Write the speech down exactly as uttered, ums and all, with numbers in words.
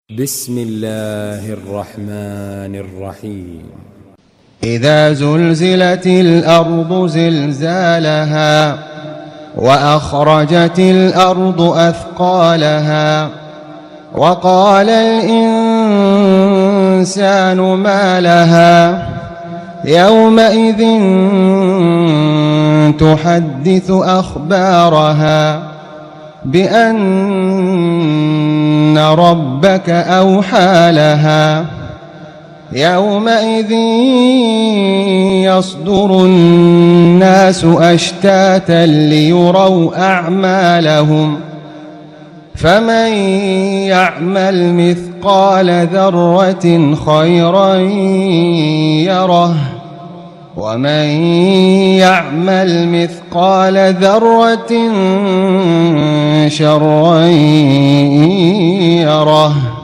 بسم الله الرحمن الرحيم. إذا زلزلت الأرض زلزالها وأخرجت الأرض أثقالها وقال الإنسان ما لها يومئذ تحدث أخبارها بأن ربك أوحى لها يومئذ يصدر الناس أشتاتا ليروا أعمالهم فمن يعمل مثقال ذرة خيرا يره ومن يعمل مثقال ذرة شرا يره.